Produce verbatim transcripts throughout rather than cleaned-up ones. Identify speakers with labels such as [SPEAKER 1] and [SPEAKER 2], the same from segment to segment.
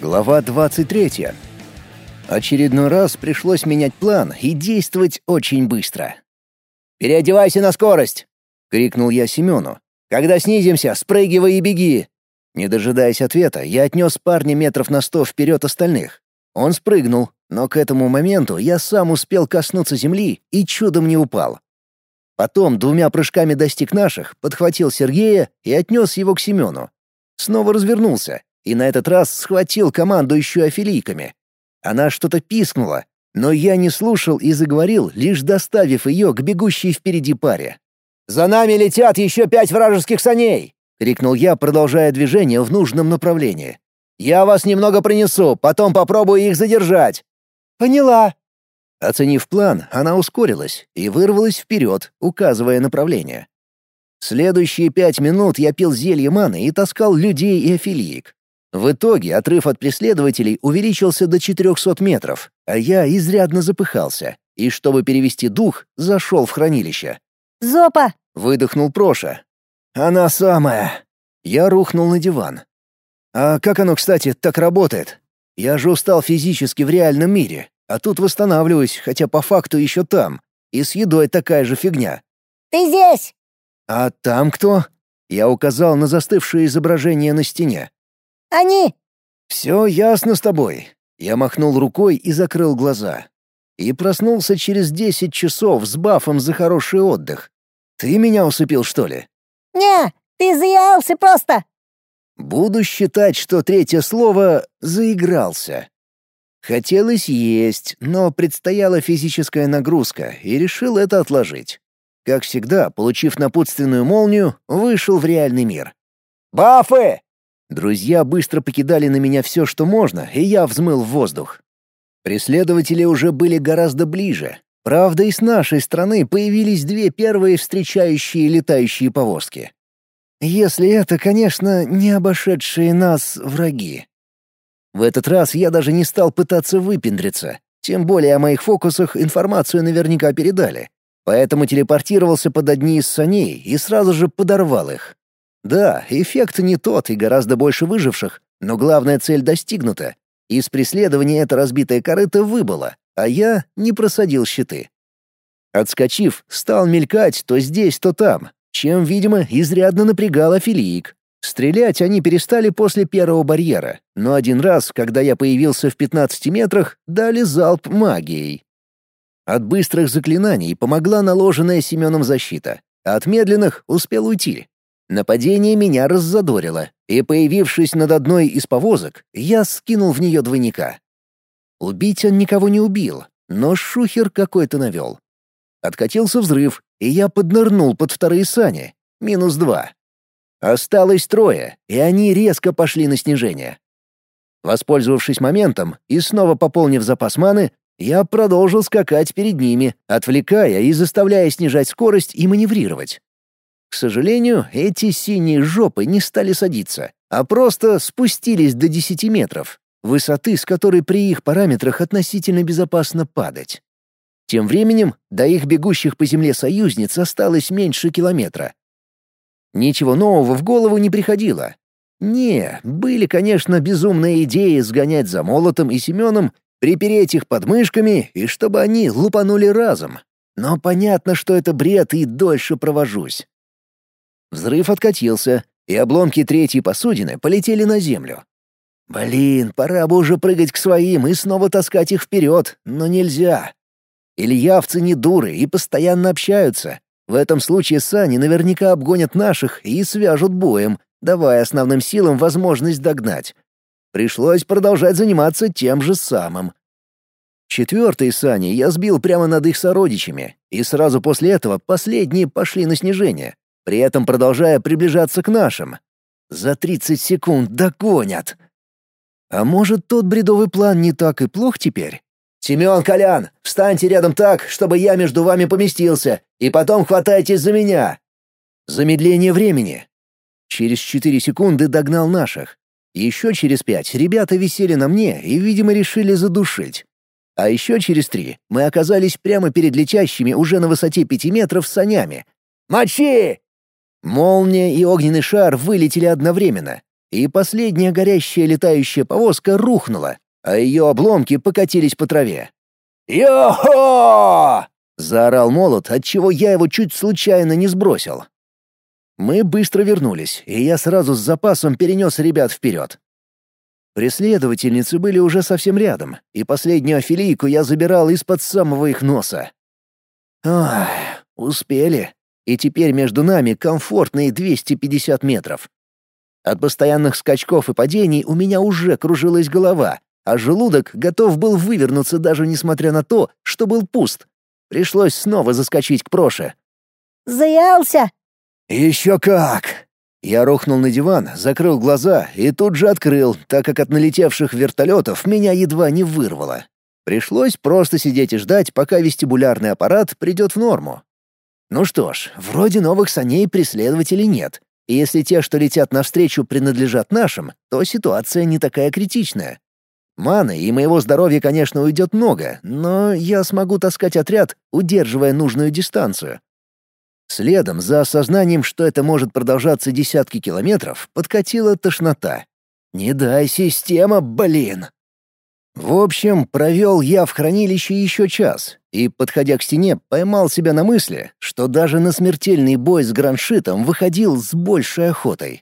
[SPEAKER 1] Глава двадцать третья. Очередной раз пришлось менять план и действовать очень быстро. «Переодевайся на скорость!» — крикнул я Семену. «Когда снизимся, спрыгивай и беги!» Не дожидаясь ответа, я отнес парня метров на сто вперед остальных. Он спрыгнул, но к этому моменту я сам успел коснуться земли и чудом не упал. Потом двумя прыжками достиг наших, подхватил Сергея и отнес его к Семену. Снова развернулся и на этот раз схватил командующую афилийками. Она что-то пискнула, но я не слушал и заговорил, лишь доставив ее к бегущей впереди паре. «За нами летят еще пять вражеских саней!» — крикнул я, продолжая движение в нужном направлении. «Я вас немного принесу, потом попробую их задержать». «Поняла». Оценив план, она ускорилась и вырвалась вперед, указывая направление. Следующие пять минут я пил зелье маны и таскал людей и афилиек. В итоге отрыв от преследователей увеличился до четырехсот метров, а я изрядно запыхался, и, чтобы перевести дух, зашел в хранилище.
[SPEAKER 2] «Зопа!»
[SPEAKER 1] — выдохнул Проша. «Она самая!» Я рухнул на диван. «А как оно, кстати, так работает? Я же устал физически в реальном мире, а тут восстанавливаюсь, хотя по факту еще там, и с едой такая же фигня».
[SPEAKER 2] «Ты здесь!»
[SPEAKER 1] «А там кто?» Я указал на застывшее изображение на стене.
[SPEAKER 2] «Они!»
[SPEAKER 1] «Все ясно с тобой». Я махнул рукой и закрыл глаза. И проснулся через десять часов с бафом за хороший отдых. Ты меня усыпил, что ли?
[SPEAKER 2] «Не, ты заигрался просто!»
[SPEAKER 1] Буду считать, что третье слово «заигрался». Хотелось есть, но предстояла физическая нагрузка, и решил это отложить. Как всегда, получив напутственную молнию, вышел в реальный мир. «Бафы!» Друзья быстро покидали на меня все, что можно, и я взмыл в воздух. Преследователи уже были гораздо ближе. Правда, и с нашей стороны появились две первые встречающие летающие повозки. Если это, конечно, не обошедшие нас враги. В этот раз я даже не стал пытаться выпендриться, тем более о моих фокусах информацию наверняка передали. Поэтому телепортировался под одни из саней и сразу же подорвал их. Да, эффект не тот и гораздо больше выживших, но главная цель достигнута. Из преследования эта разбитая корыта выбыла, а я не просадил щиты. Отскочив, стал мелькать то здесь, то там, чем, видимо, изрядно напрягал афилиик. Стрелять они перестали после первого барьера, но один раз, когда я появился в пятнадцати метрах, дали залп магией. От быстрых заклинаний помогла наложенная Семеном защита, а от медленных успел уйти. Нападение меня раззадорило, и, появившись над одной из повозок, я скинул в нее двойника. Убить он никого не убил, но шухер какой-то навел. Откатился взрыв, и я поднырнул под вторые сани. Минус два. Осталось трое, и они резко пошли на снижение. Воспользовавшись моментом и снова пополнив запас маны, я продолжил скакать перед ними, отвлекая и заставляя снижать скорость и маневрировать. К сожалению, эти синие жопы не стали садиться, а просто спустились до десяти метров, высоты, с которой при их параметрах относительно безопасно падать. Тем временем до их бегущих по земле союзниц осталось меньше километра. Ничего нового в голову не приходило. Не, были, конечно, безумные идеи сгонять за Молотом и Семеном, припереть их подмышками и чтобы они лупанули разом. Но понятно, что это бред и дольше провожусь. Взрыв откатился, и обломки третьей посудины полетели на землю. Блин, пора бы уже прыгать к своим и снова таскать их вперед, но нельзя. Ильявцы не дуры и постоянно общаются. В этом случае сани наверняка обгонят наших и свяжут боем, давая основным силам возможность догнать. Пришлось продолжать заниматься тем же самым. Четвертые сани я сбил прямо над их сородичами, и сразу после этого последние пошли на снижение, при этом продолжая приближаться к нашим. За тридцать секунд догонят. А может, тот бредовый план не так и плох теперь? «Семен, Колян, встаньте рядом так, чтобы я между вами поместился, и потом хватайтесь за меня!» Замедление времени. Через четыре секунды догнал наших. Еще через пять ребята висели на мне и, видимо, решили задушить. А еще через три мы оказались прямо перед летящими уже на высоте пяти метров санями. «Мочи!» Молния и огненный шар вылетели одновременно. и последняя горящая летающая повозка рухнула, а ее обломки покатились по траве. «Йо-хо!» — заорал молот, отчего я его чуть случайно не сбросил. Мы быстро вернулись, и я сразу с запасом перенес ребят вперед. Преследовательницы были уже совсем рядом, и последнюю афилийку я забирал из-под самого их носа. Ах, успели. И теперь между нами комфортные двести пятьдесят метров. От постоянных скачков и падений у меня уже кружилась голова, а желудок готов был вывернуться даже несмотря на то, что был пуст. Пришлось снова заскочить к Проше.
[SPEAKER 2] «Заялся?»
[SPEAKER 1] «Еще как!» Я рухнул на диван, закрыл глаза и тут же открыл, так как от налетевших вертолетов меня едва не вырвало. Пришлось просто сидеть и ждать, пока вестибулярный аппарат придет в норму. Ну что ж, вроде новых саней преследователей нет, и если те, что летят навстречу, принадлежат нашим, то ситуация не такая критичная. Маны и моего здоровья, конечно, уйдет много, но я смогу таскать отряд, удерживая нужную дистанцию. Следом за осознанием, что это может продолжаться десятки километров, подкатила тошнота. «Не дай, система, блин!» В общем, провел я в хранилище еще час и, подходя к стене, поймал себя на мысли, что даже на смертельный бой с граншитом выходил с большей охотой.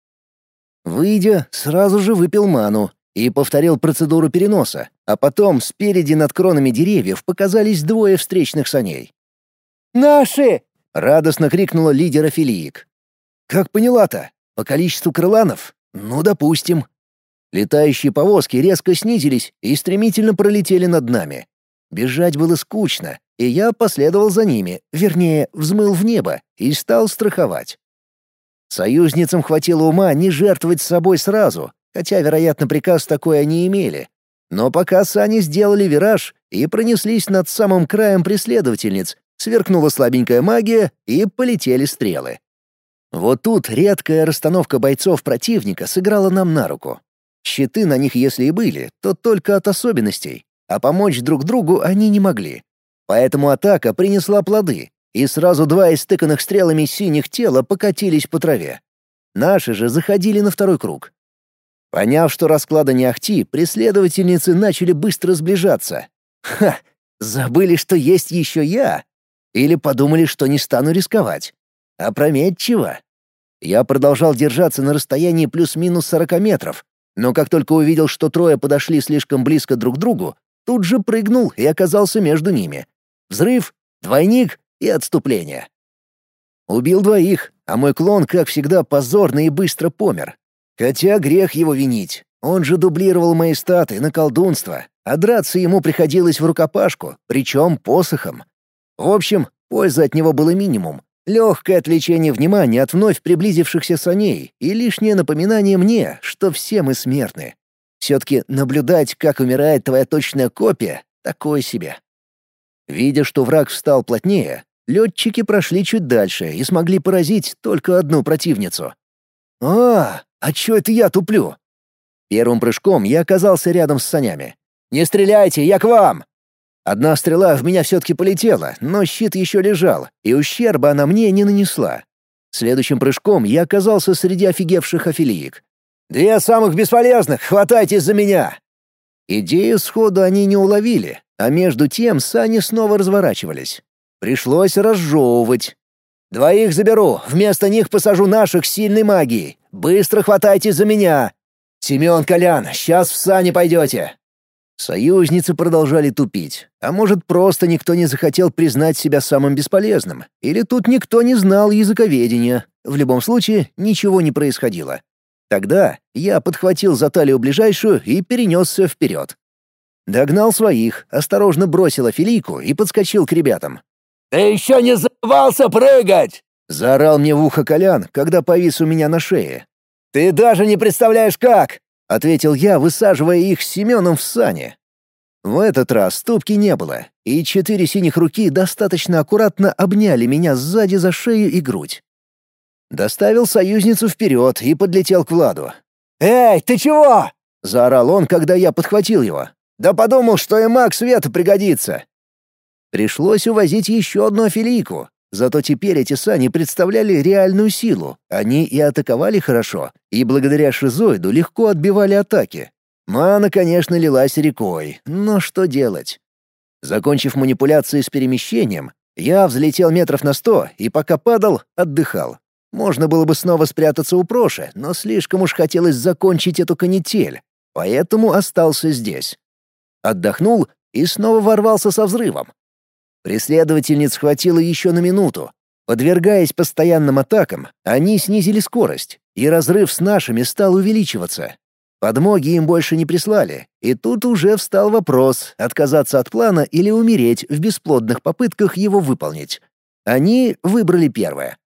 [SPEAKER 1] Выйдя, сразу же выпил ману и повторил процедуру переноса, а потом спереди над кронами деревьев показались двое встречных саней. «Наши!» — радостно крикнула лидер афилиек. «Как поняла-то? По количеству крыланов? Ну, допустим». Летающие повозки резко снизились и стремительно пролетели над нами. Бежать было скучно, и я последовал за ними, вернее, взмыл в небо и стал страховать. Союзницам хватило ума не жертвовать собой сразу, хотя, вероятно, приказ такой они имели. Но пока сани сделали вираж и пронеслись над самым краем преследовательниц, сверкнула слабенькая магия и полетели стрелы. Вот тут редкая расстановка бойцов противника сыграла нам на руку. Щиты на них если и были, то только от особенностей, а помочь друг другу они не могли. Поэтому атака принесла плоды, и сразу два истыканных стрелами синих тела покатились по траве. Наши же заходили на второй круг. Поняв, что расклада не ахти, преследовательницы начали быстро сближаться. Ха! Забыли, что есть еще я? Или подумали, что не стану рисковать? Опрометчиво. Я продолжал держаться на расстоянии плюс-минус сорока метров, но как только увидел, что трое подошли слишком близко друг к другу, тут же прыгнул и оказался между ними. Взрыв, двойник и отступление. Убил двоих, а мой клон, как всегда, позорно и быстро помер. Хотя грех его винить. Он же дублировал мои статы на колдунство, а драться ему приходилось в рукопашку, причем посохом. В общем, пользы от него было минимум. Легкое отвлечение внимания от вновь приблизившихся саней и лишнее напоминание мне, что все мы смертны. Все-таки наблюдать, как умирает твоя точная копия, такое себе. Видя, что враг встал плотнее, летчики прошли чуть дальше и смогли поразить только одну противницу. «А, а чё это я туплю?» Первым прыжком я оказался рядом с санями. «Не стреляйте, я к вам!» Одна стрела в меня все-таки полетела, но щит еще лежал, и ущерба она мне не нанесла. Следующим прыжком я оказался среди офигевших афилиек. «Две самых бесполезных, хватайтесь за меня!» Идею сходу они не уловили, а между тем сани снова разворачивались. Пришлось разжевывать. «Двоих заберу, вместо них посажу наших сильной магией. Быстро хватайтесь за меня! Семен, Колян, сейчас в сани пойдете!» Союзницы продолжали тупить, а может, просто никто не захотел признать себя самым бесполезным, или тут никто не знал языковедения. В любом случае, ничего не происходило. Тогда я подхватил за талию ближайшую и перенесся вперед. Догнал своих, осторожно бросил афилийку и подскочил к ребятам. «Ты еще не заебался прыгать!» — заорал мне в ухо Колян, когда повис у меня на шее. «Ты даже не представляешь, как!» — ответил я, высаживая их с Семеном в сани. В этот раз ступки не было, и четыре синих руки достаточно аккуратно обняли меня сзади за шею и грудь. Доставил союзницу вперед и подлетел к Владу. «Эй, ты чего?» — заорал он, когда я подхватил его. «Да подумал, что и маг света пригодится». Пришлось увозить еще одну афилийку, Зато теперь эти сани представляли реальную силу. Они и атаковали хорошо, и благодаря шизоиду легко отбивали атаки. Мана, конечно, лилась рекой, но что делать? Закончив манипуляции с перемещением, я взлетел метров на сто и пока падал, отдыхал. Можно было бы снова спрятаться у Проши, но слишком уж хотелось закончить эту канитель, поэтому остался здесь. Отдохнул и снова ворвался со взрывом. Преследовательниц хватило еще на минуту. Подвергаясь постоянным атакам, они снизили скорость, и разрыв с нашими стал увеличиваться. Подмоги им больше не прислали, и тут уже встал вопрос, отказаться от плана или умереть в бесплодных попытках его выполнить. Они выбрали первое.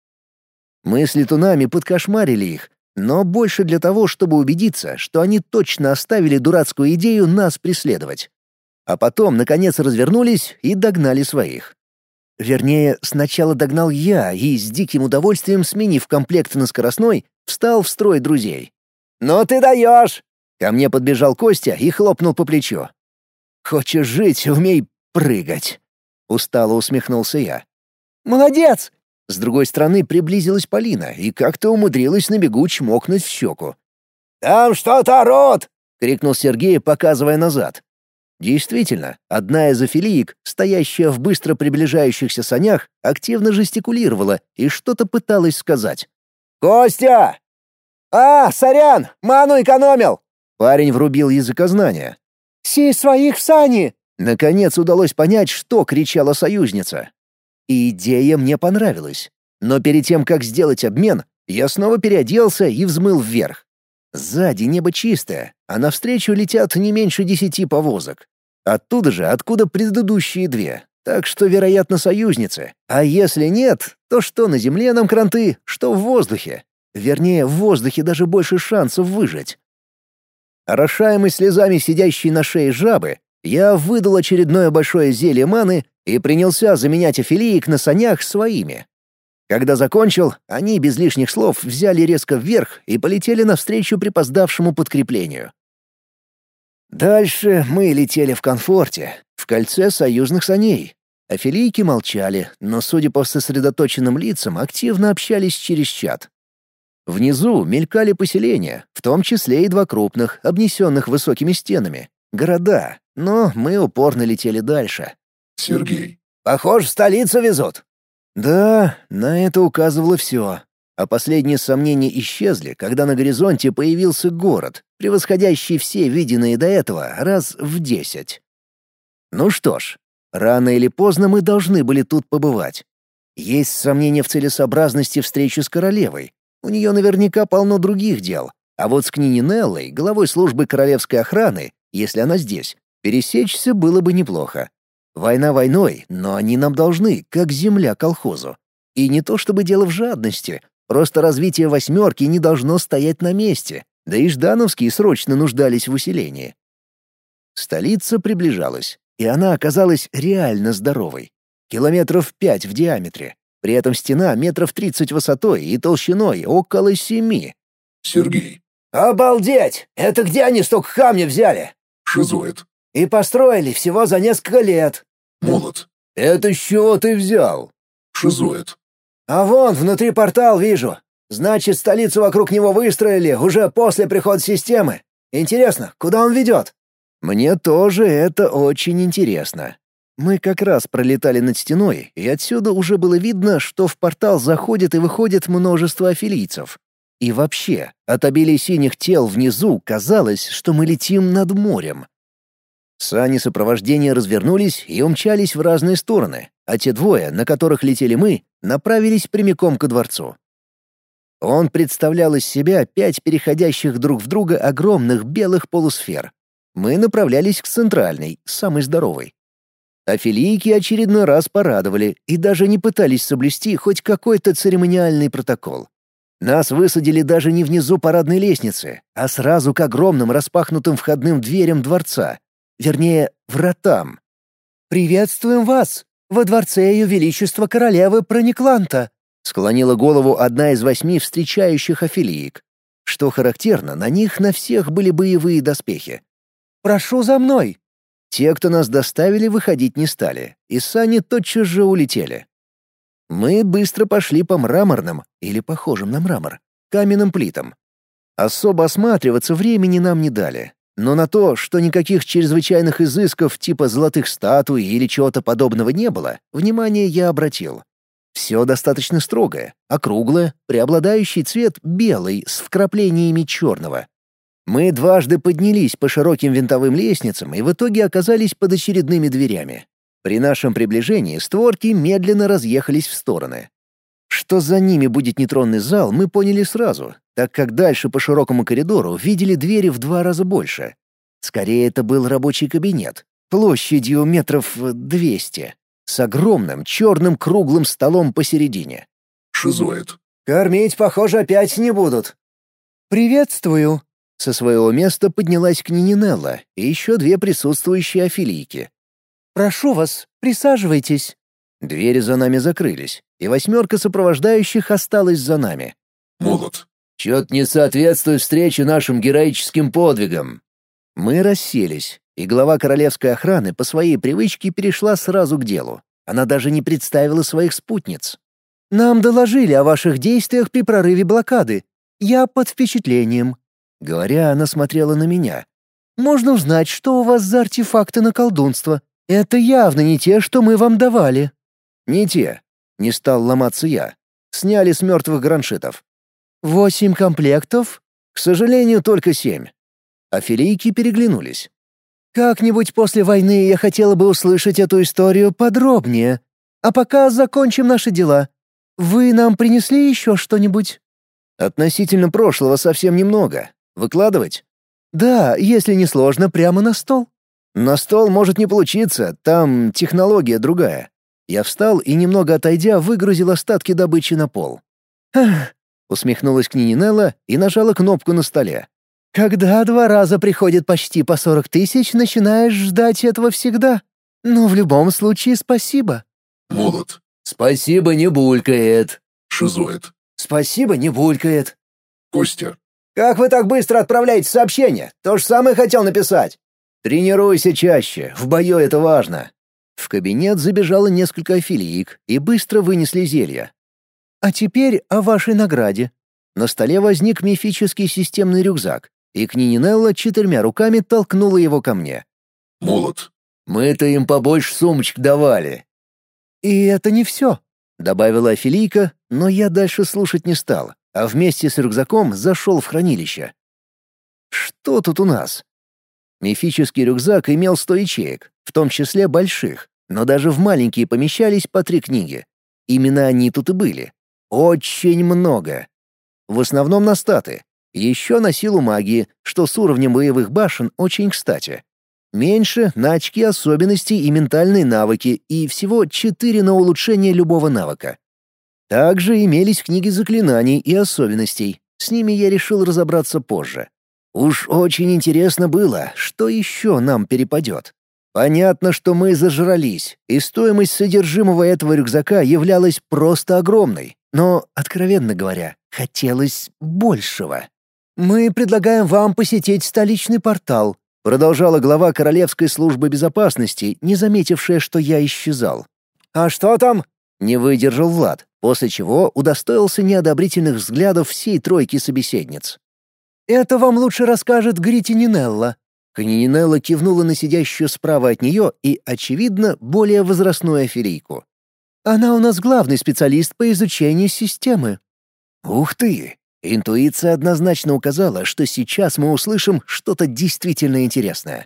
[SPEAKER 1] Мы с летунами подкошмарили их, но больше для того, чтобы убедиться, что они точно оставили дурацкую идею нас преследовать. А потом, наконец, развернулись и догнали своих. Вернее, сначала догнал я и, с диким удовольствием сменив комплект на скоростной, встал в строй друзей. «Ну ты даешь!» Ко мне подбежал Костя и хлопнул по плечу. «Хочешь жить, умей прыгать!» Устало усмехнулся я. «Молодец!» С другой стороны приблизилась Полина и как-то умудрилась на бегу чмокнуть в щеку. «Там что-то орут!» — крикнул Сергей, показывая назад. Действительно, одна из афилиек, стоящая в быстро приближающихся санях, активно жестикулировала и что-то пыталась сказать. «Костя!» «А, сорян, ману экономил!» Парень врубил языкознание. «Си своих в сани!» Наконец удалось понять, что кричала союзница. И идея мне понравилась. Но перед тем, как сделать обмен, я снова переоделся и взмыл вверх. Сзади небо чистое, а навстречу летят не меньше десяти повозок. Оттуда же, откуда предыдущие две. Так что, вероятно, союзницы. А если нет, то что на земле нам кранты, что в воздухе. Вернее, в воздухе даже больше шансов выжить. Орошаемый слезами сидящей на шее жабы, я выдал очередное большое зелье маны и принялся заменять афилиек на санях своими. Когда закончил, они без лишних слов взяли резко вверх и полетели навстречу припоздавшему подкреплению. Дальше мы летели в комфорте, в кольце союзных саней. Афилийки молчали, но, судя по сосредоточенным лицам, активно общались через чат. Внизу мелькали поселения, в том числе и два крупных, обнесенных высокими стенами. Города, но мы упорно летели дальше.
[SPEAKER 3] Сергей.
[SPEAKER 1] «Похоже, в столицу везут». Да, на это указывало все. А последние сомнения исчезли, когда на горизонте появился город, превосходящий все виденные до этого раз в десять. Ну что ж, рано или поздно мы должны были тут побывать. Есть сомнения в целесообразности встречи с королевой. У нее наверняка полно других дел. А вот с княгиней Неллой, главой службы королевской охраны, если она здесь, пересечься было бы неплохо. Война войной, но они нам должны, как земля колхозу. И не то чтобы дело в жадности, просто развитие «восьмерки» не должно стоять на месте, да и ждановские срочно нуждались в усилении. Столица приближалась, и она оказалась реально здоровой. Километров пять в диаметре. При этом стена метров тридцать высотой и толщиной около семи.
[SPEAKER 3] Сергей.
[SPEAKER 1] «Обалдеть! Это где они столько камня взяли?»
[SPEAKER 3] Шизоид.
[SPEAKER 1] «И построили всего за несколько лет».
[SPEAKER 3] Молот.
[SPEAKER 1] «Это с чего ты взял?»
[SPEAKER 3] Шизоид.
[SPEAKER 1] «А вон, внутри портал вижу. Значит, столицу вокруг него выстроили уже после прихода системы. Интересно, куда он ведет?» «Мне тоже это очень интересно». Мы как раз пролетали над стеной, и отсюда уже было видно, что в портал заходит и выходит множество афилийцев. И вообще, от обилия синих тел внизу казалось, что мы летим над морем. Сани сопровождения развернулись и умчались в разные стороны, а те двое, на которых летели мы, направились прямиком ко дворцу. Он представлял из себя пять переходящих друг в друга огромных белых полусфер. Мы направлялись к центральной, самой здоровой. Афилийки очередной раз порадовали и даже не пытались соблюсти хоть какой-то церемониальный протокол. Нас высадили даже не внизу парадной лестницы, а сразу к огромным распахнутым входным дверям дворца. Вернее, вратам. «Приветствуем вас! Во дворце Ее Величества Королевы Проникланта!» склонила голову одна из восьми встречающих афилиек. Что характерно, на них на всех были боевые доспехи. «Прошу за мной!» Те, кто нас доставили, выходить не стали, и сани тотчас же улетели. Мы быстро пошли по мраморным, или похожим на мрамор, каменным плитам. Особо осматриваться времени нам не дали. Но на то, что никаких чрезвычайных изысков типа золотых статуй или чего-то подобного не было, внимание я обратил. Все достаточно строгое, округлое, преобладающий цвет белый с вкраплениями черного. Мы дважды поднялись по широким винтовым лестницам и в итоге оказались под очередными дверями. При нашем приближении створки медленно разъехались в стороны. Что за ними будет нейтронный зал, мы поняли сразу, так как дальше по широкому коридору видели двери в два раза больше. Скорее, это был рабочий кабинет, площадью метров двести, с огромным черным круглым столом посередине.
[SPEAKER 3] Шизоид.
[SPEAKER 1] «Кормить, похоже, опять не будут». «Приветствую». Со своего места поднялась княгиня Нелла и еще две присутствующие афилийки. «Прошу вас, присаживайтесь». Двери за нами закрылись, и восьмерка сопровождающих осталась за нами.
[SPEAKER 3] Молот.
[SPEAKER 1] «Чё-то не соответствует встрече нашим героическим подвигам». Мы расселись, и глава королевской охраны по своей привычке перешла сразу к делу. Она даже не представила своих спутниц. «Нам доложили о ваших действиях при прорыве блокады. Я под впечатлением». Говоря, она смотрела на меня. «Можно узнать, что у вас за артефакты на колдунство? Это явно не те, что мы вам давали». «Не те», — не стал ломаться я. Сняли с мертвых граншитов. «Восемь комплектов?» «К сожалению, только семь». Афилийки переглянулись. «Как-нибудь после войны я хотела бы услышать эту историю подробнее. А пока закончим наши дела. Вы нам принесли еще что-нибудь?» «Относительно прошлого совсем немного. Выкладывать?» «Да, если не сложно, прямо на стол». «На стол может не получиться, там технология другая». Я встал и, немного отойдя, выгрузил остатки добычи на пол. «Ах!» — усмехнулась княгиня Нелла и нажала кнопку на столе. «Когда два раза приходит почти по сорок тысяч, начинаешь ждать этого всегда. Но в любом случае спасибо».
[SPEAKER 3] Молот.
[SPEAKER 1] «Спасибо не булькает».
[SPEAKER 3] Шизоид.
[SPEAKER 1] «Спасибо не булькает».
[SPEAKER 3] Костя.
[SPEAKER 1] «Как вы так быстро отправляете сообщения? То же самое хотел написать». «Тренируйся чаще, в бою это важно». В кабинет забежало несколько афилиек и быстро вынесли зелья. «А теперь о вашей награде». На столе возник мифический системный рюкзак, и княгиня Нелла четырьмя руками толкнула его ко мне.
[SPEAKER 3] Молот.
[SPEAKER 1] «Мы-то им побольше сумочек давали». «И это не все», — добавила афилийка, но я дальше слушать не стал, а вместе с рюкзаком зашел в хранилище. «Что тут у нас?» Мифический рюкзак имел сто ячеек, в том числе больших, но даже в маленькие помещались по три книги. Именно они тут и были. Очень много. В основном на статы. Еще на силу магии, что с уровнем боевых башен очень кстати. Меньше — на очки особенностей и ментальные навыки, и всего четыре на улучшение любого навыка. Также имелись книги заклинаний и особенностей. С ними я решил разобраться позже. Уж очень интересно было, что еще нам перепадет. Понятно, что мы зажрались, и стоимость содержимого этого рюкзака являлась просто огромной. Но, откровенно говоря, хотелось большего. «Мы предлагаем вам посетить столичный портал», продолжала глава Королевской службы безопасности, не заметившая, что я исчезал. «А что там?» — не выдержал Влад, после чего удостоился неодобрительных взглядов всей тройки собеседниц. «Это вам лучше расскажет Гритини Нелла». Княгиня Нелла кивнула на сидящую справа от нее и, очевидно, более возрастную афилийку. «Она у нас главный специалист по изучению системы». «Ух ты!» Интуиция однозначно указала, что сейчас мы услышим что-то действительно интересное.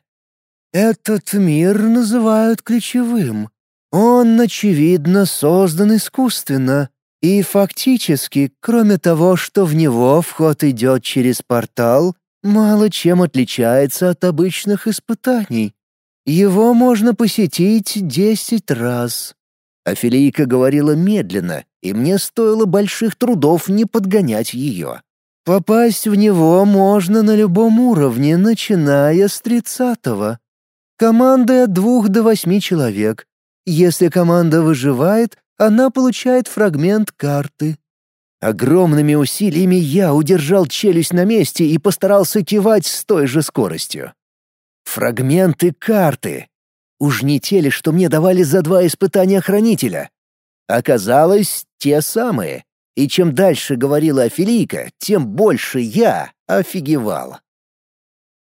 [SPEAKER 1] «Этот мир называют ключевым. Он, очевидно, создан искусственно. И фактически, кроме того, что в него вход идет через портал, мало чем отличается от обычных испытаний. Его можно посетить десять раз». Афилийка говорила медленно, и мне стоило больших трудов не подгонять ее. «Попасть в него можно на любом уровне, начиная с тридцатого. Команда от двух до восьми человек. Если команда выживает, она получает фрагмент карты». Огромными усилиями я удержал челюсть на месте и постарался кивать с той же скоростью. Фрагменты карты. Уж не те ли, что мне давали за два испытания хранителя? Оказалось, те самые. И чем дальше говорила Афилийка, тем больше я офигевал.